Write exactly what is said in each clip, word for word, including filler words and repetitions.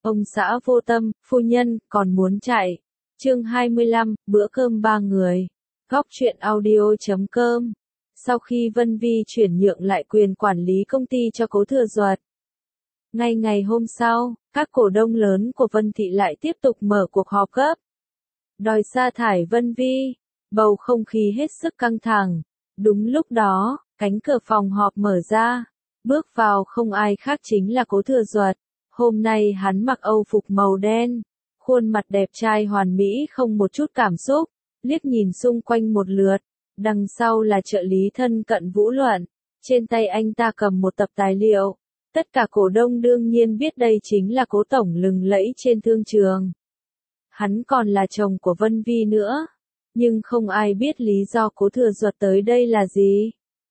Ông xã vô tâm, phu nhân, còn muốn chạy. Chương hai mươi lăm, bữa cơm ba người. Góc truyện audio chấm com. Sau khi Vân Vi chuyển nhượng lại quyền quản lý công ty cho Cố Thừa Duật, ngay ngày hôm sau, các cổ đông lớn của Vân Thị lại tiếp tục mở cuộc họp gấp, đòi sa thải Vân Vi. Bầu không khí hết sức căng thẳng. Đúng lúc đó, cánh cửa phòng họp mở ra, bước vào không ai khác chính là Cố Thừa Duật. Hôm nay hắn mặc Âu phục màu đen, khuôn mặt đẹp trai hoàn mỹ không một chút cảm xúc, liếc nhìn xung quanh một lượt. Đằng sau là trợ lý thân cận Vũ Luận, trên tay anh ta cầm một tập tài liệu. Tất cả cổ đông đương nhiên biết đây chính là Cố tổng lừng lẫy trên thương trường. Hắn còn là chồng của Vân Vi nữa, nhưng không ai biết lý do Cố Thừa Duật tới đây là gì.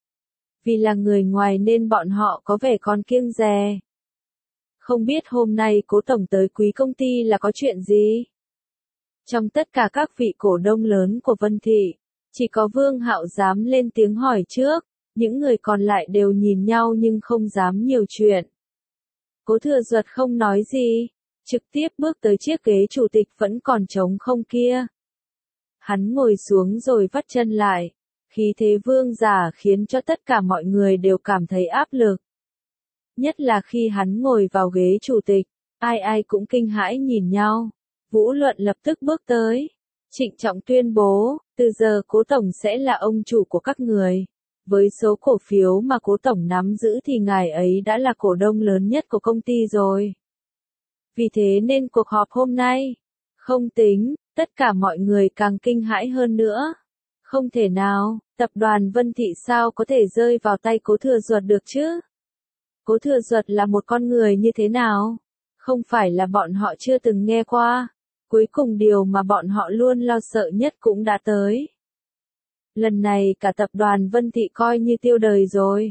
Vì là người ngoài nên bọn họ có vẻ còn kiêng dè. Không biết hôm nay Cố tổng tới quý công ty là có chuyện gì? Trong tất cả các vị cổ đông lớn của Vân Thị, chỉ có Vương Hạo dám lên tiếng hỏi trước, những người còn lại đều nhìn nhau nhưng không dám nhiều chuyện. Cố Thừa Duật không nói gì, trực tiếp bước tới chiếc ghế chủ tịch vẫn còn trống không kia. Hắn ngồi xuống rồi vắt chân lại, khí thế vương giả khiến cho tất cả mọi người đều cảm thấy áp lực. Nhất là khi hắn ngồi vào ghế chủ tịch, ai ai cũng kinh hãi nhìn nhau. Vũ Luận lập tức bước tới, trịnh trọng tuyên bố, từ giờ Cố tổng sẽ là ông chủ của các người. Với số cổ phiếu mà Cố tổng nắm giữ thì ngài ấy đã là cổ đông lớn nhất của công ty rồi. Vì thế nên cuộc họp hôm nay, không tính, tất cả mọi người càng kinh hãi hơn nữa. Không thể nào, tập đoàn Vân Thị sao có thể rơi vào tay Cố Thừa Duật được chứ? Cố Thừa Duật là một con người như thế nào? Không phải là bọn họ chưa từng nghe qua. Cuối cùng điều mà bọn họ luôn lo sợ nhất cũng đã tới. Lần này cả tập đoàn Vân Thị coi như tiêu đời rồi.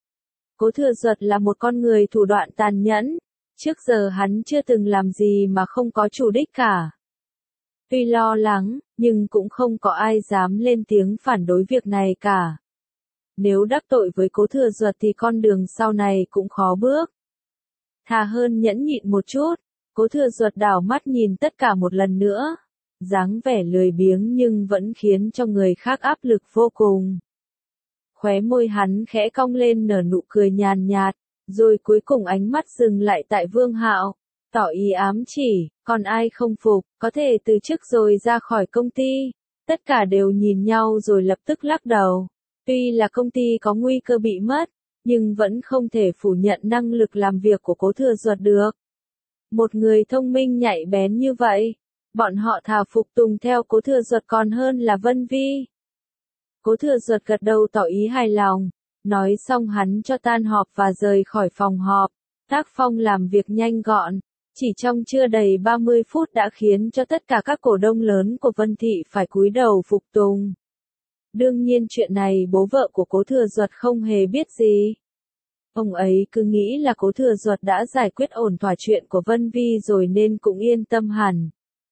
Cố Thừa Duật là một con người thủ đoạn tàn nhẫn. Trước giờ hắn chưa từng làm gì mà không có chủ đích cả. Tuy lo lắng, nhưng cũng không có ai dám lên tiếng phản đối việc này cả. Nếu đắc tội với Cố Thừa Duật thì con đường sau này cũng khó bước. Thà hơn nhẫn nhịn một chút. Cố Thừa Duật đảo mắt nhìn tất cả một lần nữa. Dáng vẻ lười biếng nhưng vẫn khiến cho người khác áp lực vô cùng. Khóe môi hắn khẽ cong lên nở nụ cười nhàn nhạt, rồi cuối cùng ánh mắt dừng lại tại Vương Hạo, tỏ ý ám chỉ, còn ai không phục, có thể từ chức rồi ra khỏi công ty. Tất cả đều nhìn nhau rồi lập tức lắc đầu. Tuy là công ty có nguy cơ bị mất, nhưng vẫn không thể phủ nhận năng lực làm việc của Cố Thừa Duật được. Một người thông minh nhạy bén như vậy, bọn họ thà phục tùng theo Cố Thừa Duật còn hơn là Vân Vi. Cố Thừa Duật gật đầu tỏ ý hài lòng, nói xong hắn cho tan họp và rời khỏi phòng họp. Tác phong làm việc nhanh gọn, chỉ trong chưa đầy ba mươi phút đã khiến cho tất cả các cổ đông lớn của Vân Thị phải cúi đầu phục tùng. Đương nhiên chuyện này bố vợ của Cố Thừa Duật không hề biết gì. Ông ấy cứ nghĩ là Cố Thừa Duật đã giải quyết ổn thỏa chuyện của Vân Vi rồi nên cũng yên tâm hẳn.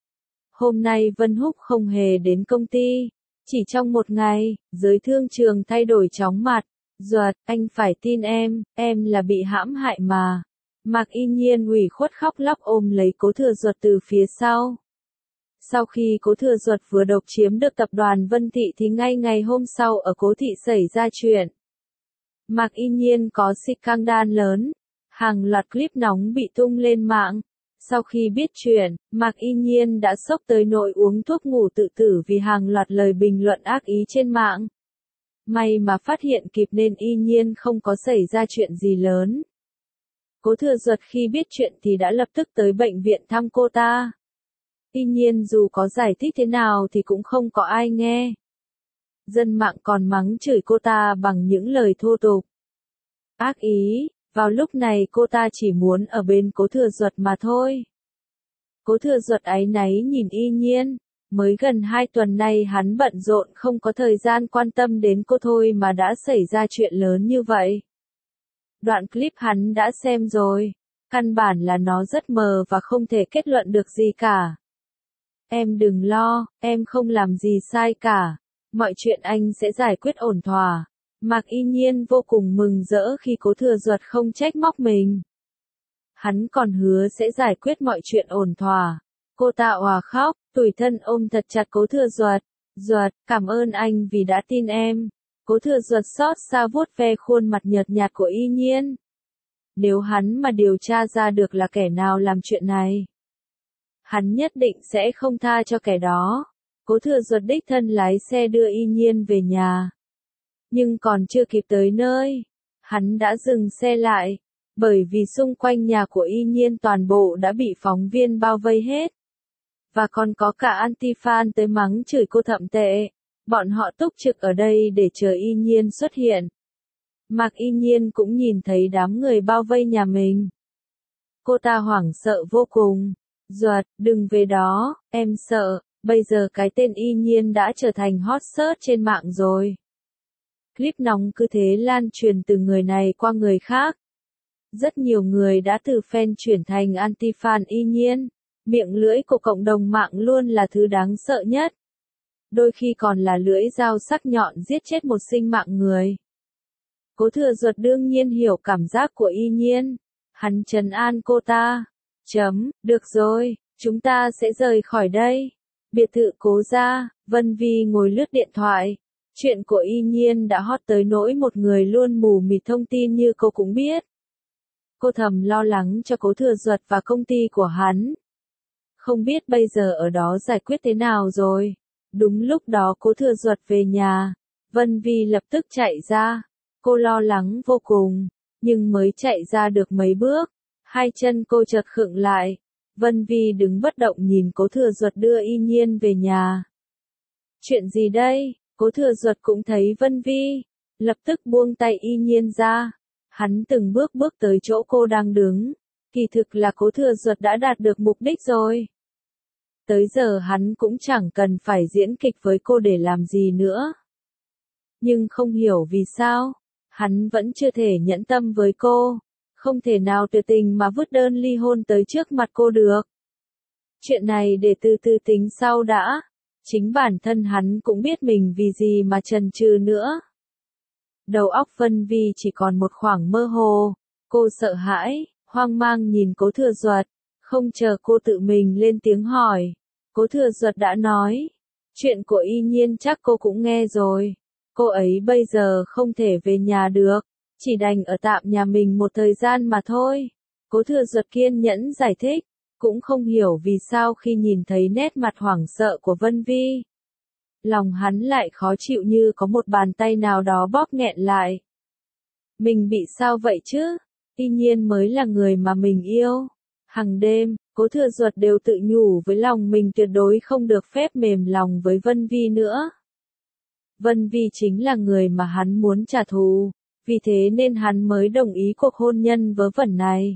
Hôm nay Vân Húc không hề đến công ty. Chỉ trong một ngày, giới thương trường thay đổi chóng mặt. Duật, anh phải tin em, em là bị hãm hại mà. Mạc Y Nhiên ủy khuất khóc lóc ôm lấy Cố Thừa Duật từ phía sau. Sau khi Cố Thừa Duật vừa độc chiếm được tập đoàn Vân Thị thì ngay ngày hôm sau ở Cố Thị xảy ra chuyện. Mạc Y Nhiên có scandal lớn, hàng loạt clip nóng bị tung lên mạng. Sau khi biết chuyện, Mạc Y Nhiên đã sốc tới nỗi uống thuốc ngủ tự tử vì hàng loạt lời bình luận ác ý trên mạng. May mà phát hiện kịp nên Y Nhiên không có xảy ra chuyện gì lớn. Cố Thừa Duật khi biết chuyện thì đã lập tức tới bệnh viện thăm cô ta. Y Nhiên dù có giải thích thế nào thì cũng không có ai nghe. Dân mạng còn mắng chửi cô ta bằng những lời thô tục, ác ý. Vào lúc này cô ta chỉ muốn ở bên Cố Thừa Duật mà thôi. Cố Thừa Duật áy náy nhìn Y Nhiên. Mới gần hai tuần nay hắn bận rộn không có thời gian quan tâm đến cô thôi mà đã xảy ra chuyện lớn như vậy. Đoạn clip hắn đã xem rồi. Căn bản là nó rất mờ và không thể kết luận được gì cả. Em đừng lo, em không làm gì sai cả. Mọi chuyện anh sẽ giải quyết ổn thỏa. Mạc Y Nhiên vô cùng mừng rỡ khi Cố Thừa Duật không trách móc mình. Hắn còn hứa sẽ giải quyết mọi chuyện ổn thỏa. Cô ta òa khóc, tủi thân ôm thật chặt Cố Thừa Duật. Duật, cảm ơn anh vì đã tin em. Cố Thừa Duật xót xa vuốt ve khuôn mặt nhợt nhạt của Y Nhiên. Nếu hắn mà điều tra ra được là kẻ nào làm chuyện này, hắn nhất định sẽ không tha cho kẻ đó. Cố Thừa Duật đích thân lái xe đưa Y Nhiên về nhà. Nhưng còn chưa kịp tới nơi, hắn đã dừng xe lại, bởi vì xung quanh nhà của Y Nhiên toàn bộ đã bị phóng viên bao vây hết. Và còn có cả anti-fan tới mắng chửi cô thậm tệ. Bọn họ túc trực ở đây để chờ Y Nhiên xuất hiện. Mạc Y Nhiên cũng nhìn thấy đám người bao vây nhà mình. Cô ta hoảng sợ vô cùng. Duật, đừng về đó, em sợ, bây giờ cái tên Y Nhiên đã trở thành hot search trên mạng rồi. Clip nóng cứ thế lan truyền từ người này qua người khác. Rất nhiều người đã từ fan chuyển thành anti-fan Y Nhiên. Miệng lưỡi của cộng đồng mạng luôn là thứ đáng sợ nhất. Đôi khi còn là lưỡi dao sắc nhọn giết chết một sinh mạng người. Cố Thừa Duật đương nhiên hiểu cảm giác của Y Nhiên. Hắn trấn an cô ta. Chấm, được rồi, chúng ta sẽ rời khỏi đây. Biệt thự Cố gia, Vân Vi ngồi lướt điện thoại. Chuyện của Y Nhiên đã hot tới nỗi một người luôn mù mịt thông tin như cô cũng biết. Cô thầm lo lắng cho Cố Thừa Duật và công ty của hắn. Không biết bây giờ ở đó giải quyết thế nào rồi. Đúng lúc đó Cố Thừa Duật về nhà. Vân Vi lập tức chạy ra. Cô lo lắng vô cùng. Nhưng mới chạy ra được mấy bước. Hai chân cô chợt khựng lại. Vân Vi đứng bất động nhìn Cố Thừa Duật đưa Y Nhiên về nhà. Chuyện gì đây? Cố Thừa Duật cũng thấy Vân Vi. Lập tức buông tay Y Nhiên ra. Hắn từng bước bước tới chỗ cô đang đứng. Kỳ thực là Cố Thừa Duật đã đạt được mục đích rồi. Tới giờ hắn cũng chẳng cần phải diễn kịch với cô để làm gì nữa. Nhưng không hiểu vì sao, hắn vẫn chưa thể nhẫn tâm với cô. Không thể nào tuyệt tình mà vứt đơn ly hôn tới trước mặt cô được. Chuyện này để từ từ tính sau đã. Chính bản thân hắn cũng biết mình vì gì mà chần chừ nữa. Đầu óc Vân Vi chỉ còn một khoảng mơ hồ. Cô sợ hãi, hoang mang nhìn Cố Thừa Duật. Không chờ cô tự mình lên tiếng hỏi. Cố Thừa Duật đã nói. Chuyện của Y Nhiên chắc cô cũng nghe rồi. Cô ấy bây giờ không thể về nhà được. Chỉ đành ở tạm nhà mình một thời gian mà thôi. Cố Thừa Duật kiên nhẫn giải thích. Cũng không hiểu vì sao khi nhìn thấy nét mặt hoảng sợ của Vân Vi. Lòng hắn lại khó chịu như có một bàn tay nào đó bóp nghẹn lại. Mình bị sao vậy chứ? Y Nhiên mới là người mà mình yêu. Hằng đêm, Cố Thừa Duật đều tự nhủ với lòng mình tuyệt đối không được phép mềm lòng với Vân Vi nữa. Vân Vi chính là người mà hắn muốn trả thù, vì thế nên hắn mới đồng ý cuộc hôn nhân vớ vẩn này.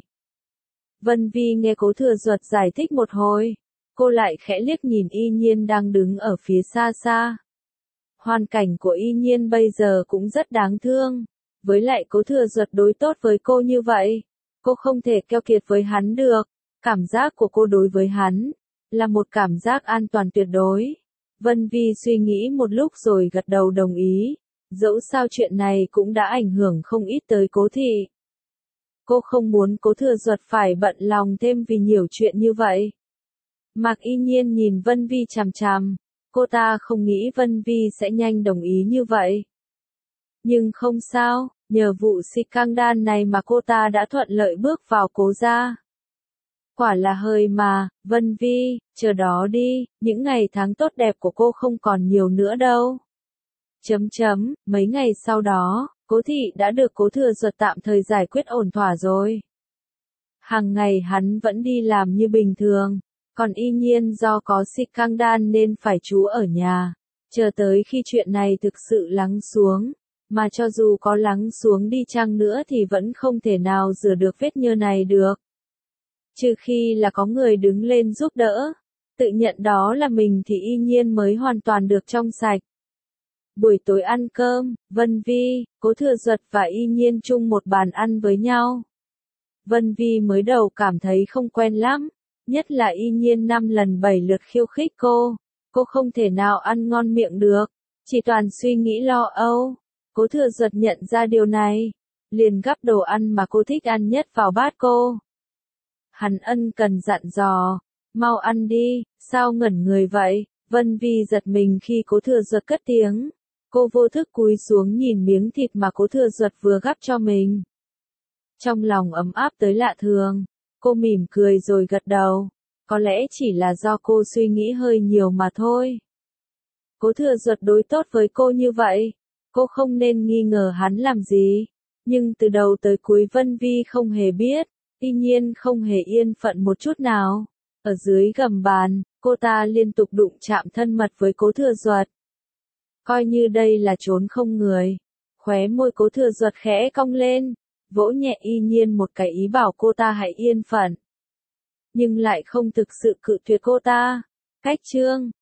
Vân Vi nghe Cố Thừa Duật giải thích một hồi, cô lại khẽ liếc nhìn Y Nhiên đang đứng ở phía xa xa. Hoàn cảnh của Y Nhiên bây giờ cũng rất đáng thương, với lại Cố Thừa Duật đối tốt với cô như vậy, cô không thể keo kiệt với hắn được. Cảm giác của cô đối với hắn là một cảm giác an toàn tuyệt đối. Vân Vi suy nghĩ một lúc rồi gật đầu đồng ý. Dẫu sao chuyện này cũng đã ảnh hưởng không ít tới Cố thị. Cô không muốn Cố Thừa Duật phải bận lòng thêm vì nhiều chuyện như vậy. Mạc Y Nhiên nhìn Vân Vi chằm chằm. Cô ta không nghĩ Vân Vi sẽ nhanh đồng ý như vậy. Nhưng không sao, nhờ vụ scandal này mà cô ta đã thuận lợi bước vào Cố gia. Quả là hơi mà, Vân Vi, chờ đó đi, những ngày tháng tốt đẹp của cô không còn nhiều nữa đâu. Chấm chấm, mấy ngày sau đó, Cố thị đã được Cố Thừa Duật tạm thời giải quyết ổn thỏa rồi. Hàng ngày hắn vẫn đi làm như bình thường, còn Y Nhiên do có scandal nên phải trú ở nhà, chờ tới khi chuyện này thực sự lắng xuống, mà cho dù có lắng xuống đi chăng nữa thì vẫn không thể nào rửa được vết nhơ này được. Trừ khi là có người đứng lên giúp đỡ, tự nhận đó là mình thì Y Nhiên mới hoàn toàn được trong sạch. Buổi tối ăn cơm, Vân Vi, Cố Thừa Duật và Y Nhiên chung một bàn ăn với nhau. Vân Vi mới đầu cảm thấy không quen lắm, nhất là Y Nhiên năm lần bảy lượt khiêu khích cô, cô không thể nào ăn ngon miệng được, chỉ toàn suy nghĩ lo âu. Cố Thừa Duật nhận ra điều này, liền gắp đồ ăn mà cô thích ăn nhất vào bát cô. Hắn ân cần dặn dò, mau ăn đi, sao ngẩn người vậy? Vân Vi giật mình khi Cố Thừa Duật cất tiếng. Cô vô thức cúi xuống nhìn miếng thịt mà Cố Thừa Duật vừa gắp cho mình. Trong lòng ấm áp tới lạ thường, cô mỉm cười rồi gật đầu. Có lẽ chỉ là do cô suy nghĩ hơi nhiều mà thôi. Cố Thừa Duật đối tốt với cô như vậy, cô không nên nghi ngờ hắn làm gì. Nhưng từ đầu tới cuối Vân Vi không hề biết, tuy nhiên không hề yên phận một chút nào. Ở dưới gầm bàn, cô ta liên tục đụng chạm thân mật với Cố Thừa Duật. Coi như đây là chốn không người. Khóe môi Cố Thừa Duật khẽ cong lên, vỗ nhẹ y nhiên một cái ý bảo cô ta hãy yên phận. Nhưng lại không thực sự cự tuyệt cô ta. Cách chương